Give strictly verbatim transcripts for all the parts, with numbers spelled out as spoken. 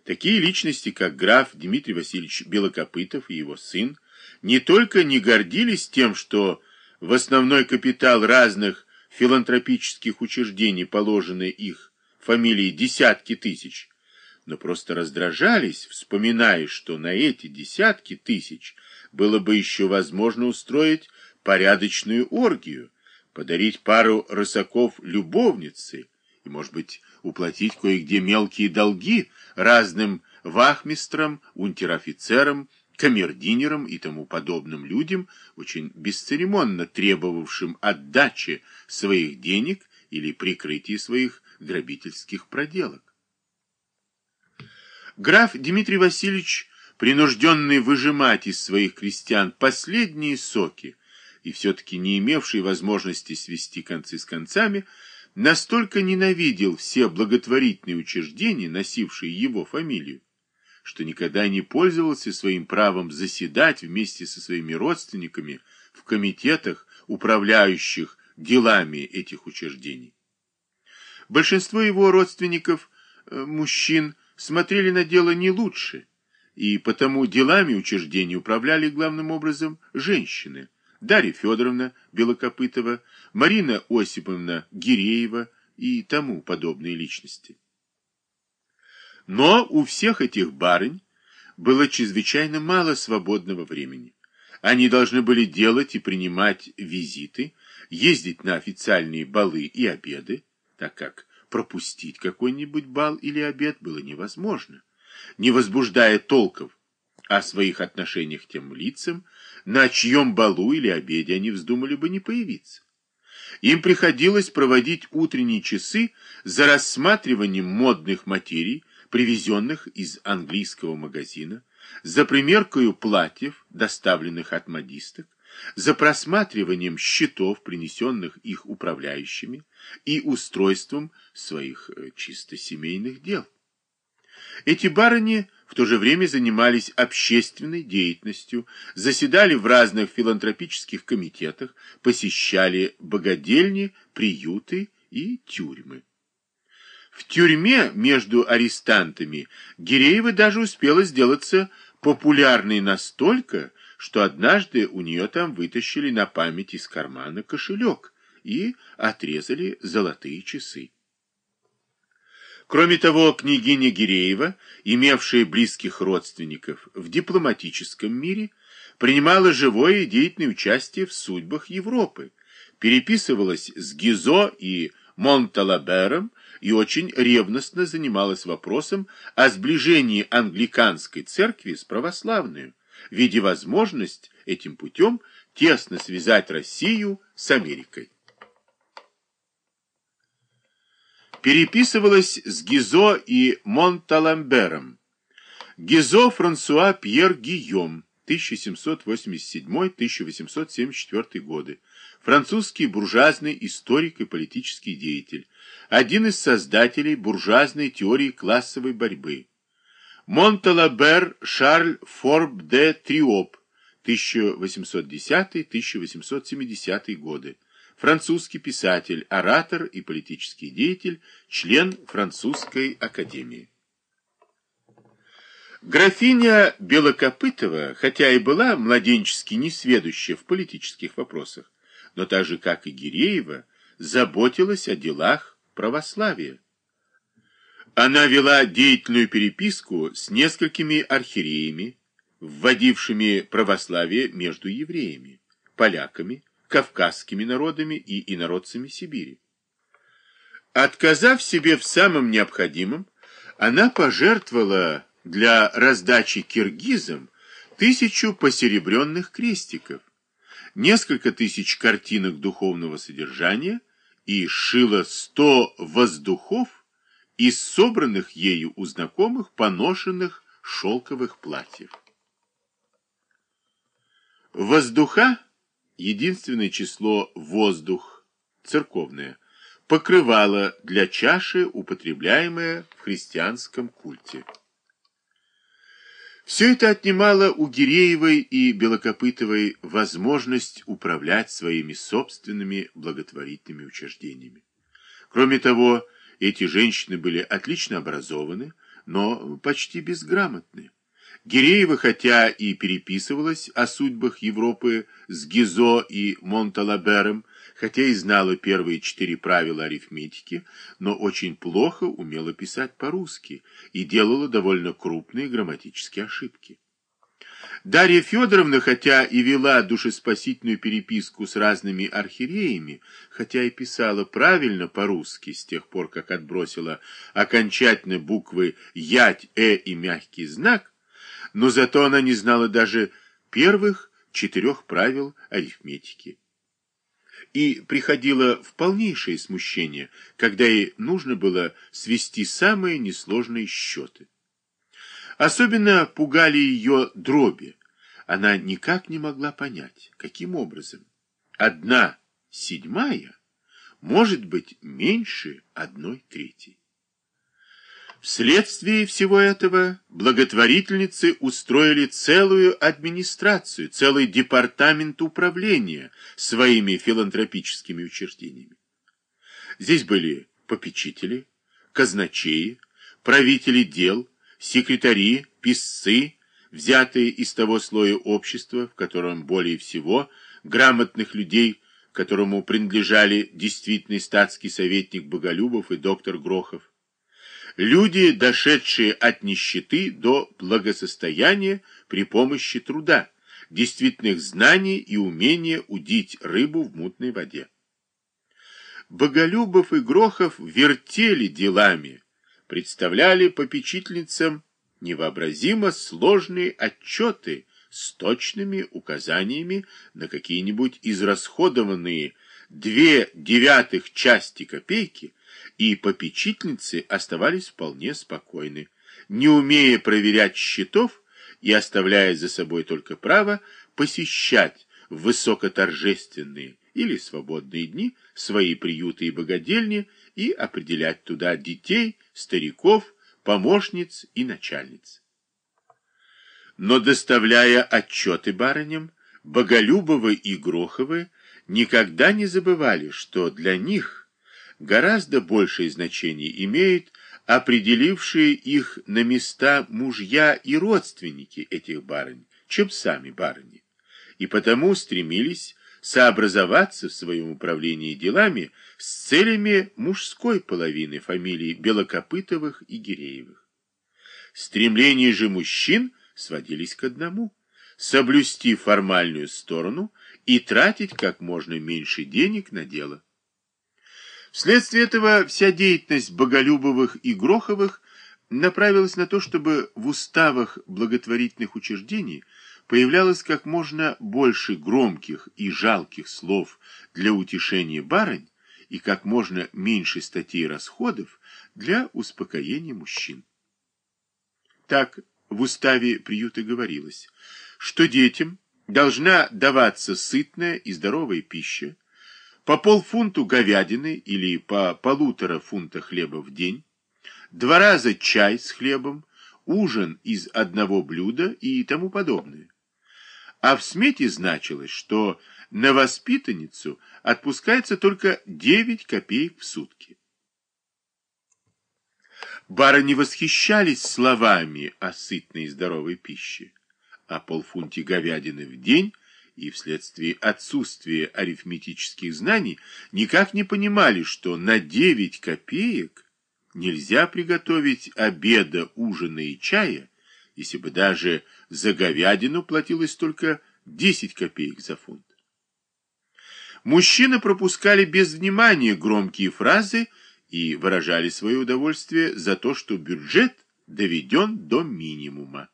Такие личности, как граф Дмитрий Васильевич Белокопытов и его сын, не только не гордились тем, что в основной капитал разных филантропических учреждений положены их фамилии десятки тысяч, но просто раздражались, вспоминая, что на эти десятки тысяч было бы еще возможно устроить порядочную оргию, подарить пару рысаков любовницы и, может быть, уплатить кое-где мелкие долги разным вахмистрам, унтер-офицерам, камердинерам и тому подобным людям, очень бесцеремонно требовавшим отдачи своих денег или прикрытия своих грабительских проделок. Граф Дмитрий Васильевич, принужденный выжимать из своих крестьян последние соки и все-таки не имевший возможности свести концы с концами, настолько ненавидел все благотворительные учреждения, носившие его фамилию, что никогда не пользовался своим правом заседать вместе со своими родственниками в комитетах, управляющих делами этих учреждений. Большинство его родственников, мужчин, смотрели на дело не лучше, и потому делами учреждений управляли главным образом женщины: Дарья Федоровна Белокопытова, Марина Осиповна Гиреева и тому подобные личности. Но у всех этих барынь было чрезвычайно мало свободного времени. Они должны были делать и принимать визиты, ездить на официальные балы и обеды, так как пропустить какой-нибудь бал или обед было невозможно, не возбуждая толков о своих отношениях тем лицам, на чьем балу или обеде они вздумали бы не появиться. Им приходилось проводить утренние часы за рассматриванием модных материй, привезенных из английского магазина, за примеркою платьев, доставленных от модисток, за просматриванием счетов, принесенных их управляющими, и устройством своих чисто семейных дел. Эти барыни в то же время занимались общественной деятельностью, заседали в разных филантропических комитетах, посещали богадельни, приюты и тюрьмы. В тюрьме между арестантами Гиреева даже успела сделаться популярной настолько, что однажды у нее там вытащили на память из кармана кошелек и отрезали золотые часы. Кроме того, княгиня Гиреева, имевшая близких родственников в дипломатическом мире, принимала живое и деятельное участие в судьбах Европы, переписывалась с Гизо и Монталабером и очень ревностно занималась вопросом о сближении англиканской церкви с православной, видя возможность этим путем тесно связать Россию с Америкой. Переписывалась с Гизо и Монталамбером. Гизо Франсуа Пьер Гийом, тысяча семьсот восемьдесят седьмой — тысяча восемьсот семьдесят четвёртый годы, французский буржуазный историк и политический деятель, один из создателей буржуазной теории классовой борьбы. Монталабер Шарль Форб де Триоп, тысяча восемьсот десятый — тысяча восемьсот семидесятый годы, французский писатель, оратор и политический деятель, член Французской академии. Графиня Белокопытова, хотя и была младенчески несведуща в политических вопросах, но так же, как и Гиреева, заботилась о делах православия. Она вела деятельную переписку с несколькими архиереями, вводившими православие между евреями, поляками, кавказскими народами и инородцами Сибири. Отказав себе в самом необходимом, она пожертвовала для раздачи киргизам тысячу посеребренных крестиков, несколько тысяч картинок духовного содержания и сшила сто воздухов из собранных ею у знакомых поношенных шелковых платьев. Воздуха, единственное число воздух, церковное, покрывало для чаши, употребляемое в христианском культе. Все это отнимало у Гиреевой и Белокопытовой возможность управлять своими собственными благотворительными учреждениями. Кроме того, эти женщины были отлично образованы, но почти безграмотны. Гиреева, хотя и переписывалась о судьбах Европы с Гизо и Монталабером, хотя и знала первые четыре правила арифметики, но очень плохо умела писать по-русски и делала довольно крупные грамматические ошибки. Дарья Федоровна, хотя и вела душеспасительную переписку с разными архиереями, хотя и писала правильно по-русски с тех пор, как отбросила окончательно буквы «ять», «э» и мягкий знак, но зато она не знала даже первых четырех правил арифметики. И приходило в полнейшее смущение, когда ей нужно было свести самые несложные счеты. Особенно пугали ее дроби. Она никак не могла понять, каким образом одна седьмая может быть меньше одной третьей. Вследствие всего этого благотворительницы устроили целую администрацию, целый департамент управления своими филантропическими учреждениями. Здесь были попечители, казначеи, правители дел, секретари, писцы, взятые из того слоя общества, в котором более всего грамотных людей, которому принадлежали действительный статский советник Боголюбов и доктор Грохов, люди, дошедшие от нищеты до благосостояния при помощи труда, действительных знаний и умения удить рыбу в мутной воде. Боголюбов и Грохов вертели делами, представляли попечительницам невообразимо сложные отчеты с точными указаниями на какие-нибудь израсходованные две девятых части копейки, и попечительницы оставались вполне спокойны, не умея проверять счетов и оставляя за собой только право посещать в высокоторжественные или свободные дни свои приюты и богадельни и определять туда детей, стариков, помощниц и начальниц. Но, доставляя отчеты барыням, Боголюбовы и Гроховы никогда не забывали, что для них гораздо большее значение имеют определившие их на места мужья и родственники этих барынь, чем сами барыни, и потому стремились сообразоваться в своем управлении делами с целями мужской половины фамилий Белокопытовых и Гиреевых. Стремления же мужчин сводились к одному – соблюсти формальную сторону и тратить как можно меньше денег на дело. Вследствие этого вся деятельность Боголюбовых и Гроховых направилась на то, чтобы в уставах благотворительных учреждений появлялось как можно больше громких и жалких слов для утешения барынь и как можно меньше статей расходов для успокоения мужчин. Так в уставе приюта говорилось, что детям должна даваться сытная и здоровая пища, по полфунту говядины или по полутора фунта хлеба в день, два раза чай с хлебом, ужин из одного блюда и тому подобное. А в смете значилось, что на воспитанницу отпускается только девять копеек в сутки. Барыни восхищались словами о сытной и здоровой пище, о полфунте говядины в день и вследствие отсутствия арифметических знаний никак не понимали, что на девять копеек нельзя приготовить обеда, ужина и чая, если бы даже за говядину платилось только десять копеек за фунт. Мужчины пропускали без внимания громкие фразы и выражали свое удовольствие за то, что бюджет доведен до минимума.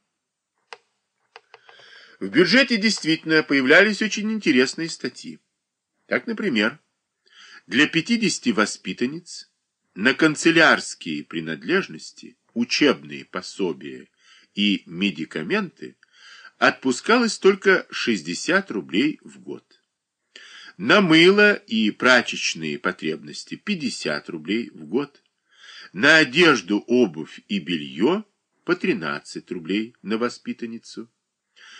В бюджете действительно появлялись очень интересные статьи. Так, например, для пятидесяти воспитанниц на канцелярские принадлежности, учебные пособия и медикаменты отпускалось только шестьдесят рублей в год. На мыло и прачечные потребности пятьдесят рублей в год. На одежду, обувь и белье по тринадцать рублей на воспитанницу.